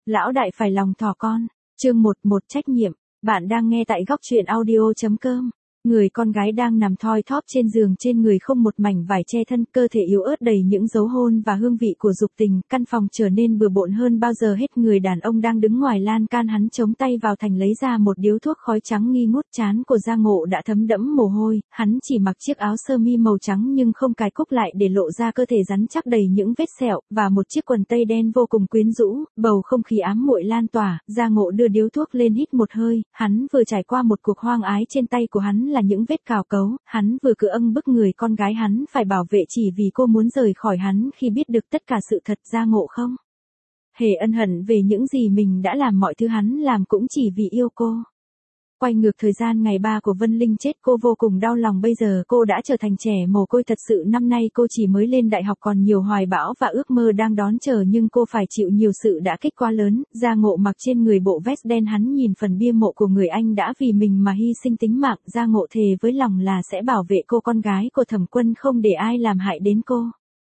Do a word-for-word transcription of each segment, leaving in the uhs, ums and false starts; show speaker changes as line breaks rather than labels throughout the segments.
Lão đại phải lòng thỏ con. Chương một, một trách nhiệm. Bạn đang nghe tại góc truyện audio.com. Người con gái đang nằm thoi thóp trên giường, trên người không một mảnh vải che thân, cơ thể yếu ớt đầy những dấu hôn và hương vị của dục tình, căn phòng trở nên bừa bộn hơn bao giờ hết. Người đàn ông đang đứng ngoài lan can, hắn chống tay vào thành lấy ra một điếu thuốc khói trắng nghi ngút. Trán của Gia Ngộ đã thấm đẫm mồ hôi, hắn chỉ mặc chiếc áo sơ mi màu trắng nhưng không cài cúc lại để lộ ra cơ thể rắn chắc đầy những vết sẹo, và một chiếc quần tây đen vô cùng quyến rũ, bầu không khí ám muội lan tỏa. Gia Ngộ đưa điếu thuốc lên hít một hơi, hắn vừa trải qua một cuộc hoang ái, trên tay của hắn là những vết cào cấu, hắn vừa cứ âng bức người con gái hắn phải bảo vệ chỉ vì cô muốn rời khỏi hắn. Khi biết được tất cả sự thật, Gia Ngộ không hề ân hận về những gì mình đã làm, mọi thứ hắn làm cũng chỉ vì yêu cô. Quay ngược thời gian ngày ba của Vân Linh chết, cô vô cùng đau lòng. Bây giờ cô đã trở thành trẻ mồ côi thật sự. Năm nay cô chỉ mới lên đại học, còn nhiều hoài bão và ước mơ đang đón chờ, nhưng cô phải chịu nhiều sự đả kích quá lớn. Gia Ngộ mặc trên người bộ vest đen, hắn nhìn phần bia mộ của người anh đã vì mình mà hy sinh tính mạng. Gia Ngộ thề với lòng là sẽ bảo vệ cô, con gái của Thẩm Quân, không để ai làm hại đến cô.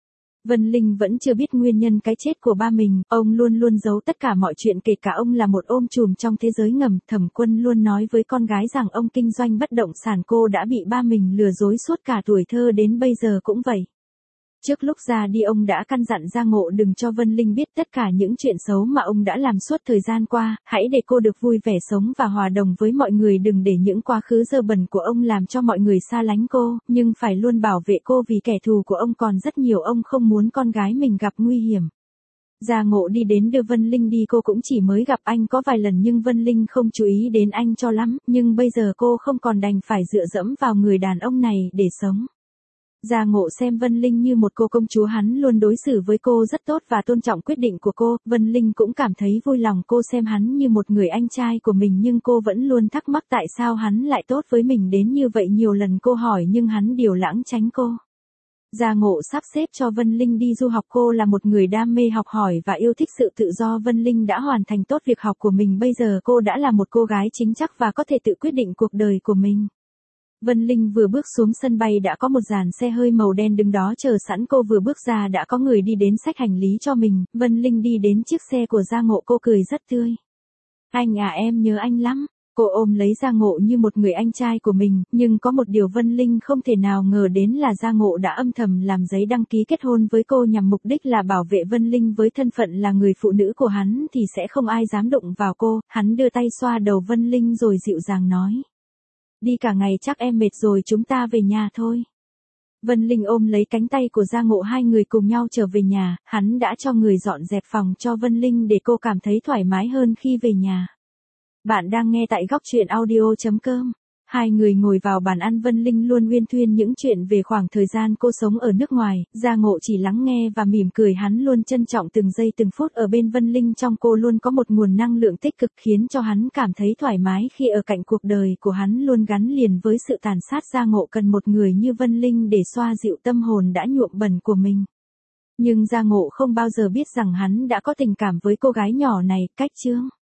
Vân Linh vẫn chưa biết nguyên nhân cái chết của ba mình, ông luôn luôn giấu tất cả mọi chuyện, kể cả ông là một ôm trùm trong thế giới ngầm. Thẩm Quân luôn nói với con gái rằng ông kinh doanh bất động sản, cô đã bị ba mình lừa dối suốt cả tuổi thơ, đến bây giờ cũng vậy. Trước lúc ra đi, ông đã căn dặn Gia Ngộ đừng cho Vân Linh biết tất cả những chuyện xấu mà ông đã làm suốt thời gian qua, hãy để cô được vui vẻ sống và hòa đồng với mọi người, đừng để những quá khứ dơ bẩn của ông làm cho mọi người xa lánh cô, nhưng phải luôn bảo vệ cô vì kẻ thù của ông còn rất nhiều, ông không muốn con gái mình gặp nguy hiểm. Gia Ngộ đi đến đưa Vân Linh đi, cô cũng chỉ mới gặp anh có vài lần nhưng Vân Linh không chú ý đến anh cho lắm, nhưng bây giờ cô không còn, đành phải dựa dẫm vào người đàn ông này để sống. Gia Ngộ xem Vân Linh như một cô công chúa, hắn luôn đối xử với cô rất tốt và tôn trọng quyết định của cô. Vân Linh cũng cảm thấy vui lòng cô xem hắn như một người anh trai của mình, nhưng cô vẫn luôn thắc mắc tại sao hắn lại tốt với mình đến như vậy. Nhiều lần cô hỏi nhưng hắn điều lãng tránh cô. Gia Ngộ sắp xếp cho Vân Linh đi du học, cô là một người đam mê học hỏi và yêu thích sự tự do. Vân Linh đã hoàn thành tốt việc học của mình, bây giờ cô đã là một cô gái chính chắc và có thể tự quyết định cuộc đời của mình. Vân Linh vừa bước xuống sân bay đã có một dàn xe hơi màu đen đứng đó chờ sẵn, cô vừa bước ra đã có người đi đến xách hành lý cho mình. Vân Linh đi đến chiếc xe của Gia Ngộ, cô cười rất tươi. Anh à, em nhớ anh lắm. Cô ôm lấy Gia Ngộ như một người anh trai của mình, nhưng có một điều Vân Linh không thể nào ngờ đến là Gia Ngộ đã âm thầm làm giấy đăng ký kết hôn với cô, nhằm mục đích là bảo vệ Vân Linh. Với thân phận là người phụ nữ của hắn thì sẽ không ai dám đụng vào cô. Hắn đưa tay xoa đầu Vân Linh rồi dịu dàng nói: đi cả ngày chắc em mệt rồi, chúng ta về nhà thôi. Vân Linh ôm lấy cánh tay của Gia Ngộ, hai người cùng nhau trở về nhà. Hắn đã cho người dọn dẹp phòng cho Vân Linh để cô cảm thấy thoải mái hơn khi về nhà. Bạn đang nghe tại góc truyện audio.com. Hai người ngồi vào bàn ăn, Vân Linh luôn uyên thuyên những chuyện về khoảng thời gian cô sống ở nước ngoài. Gia Ngộ chỉ lắng nghe và mỉm cười, hắn luôn trân trọng từng giây từng phút ở bên Vân Linh. Trong cô luôn có một nguồn năng lượng tích cực khiến cho hắn cảm thấy thoải mái khi ở cạnh. Cuộc đời của hắn luôn gắn liền với sự tàn sát. Gia Ngộ cần một người như Vân Linh để xoa dịu tâm hồn đã nhuộm bẩn của mình. Nhưng Gia Ngộ không bao giờ biết rằng hắn đã có tình cảm với cô gái nhỏ này. Cách chương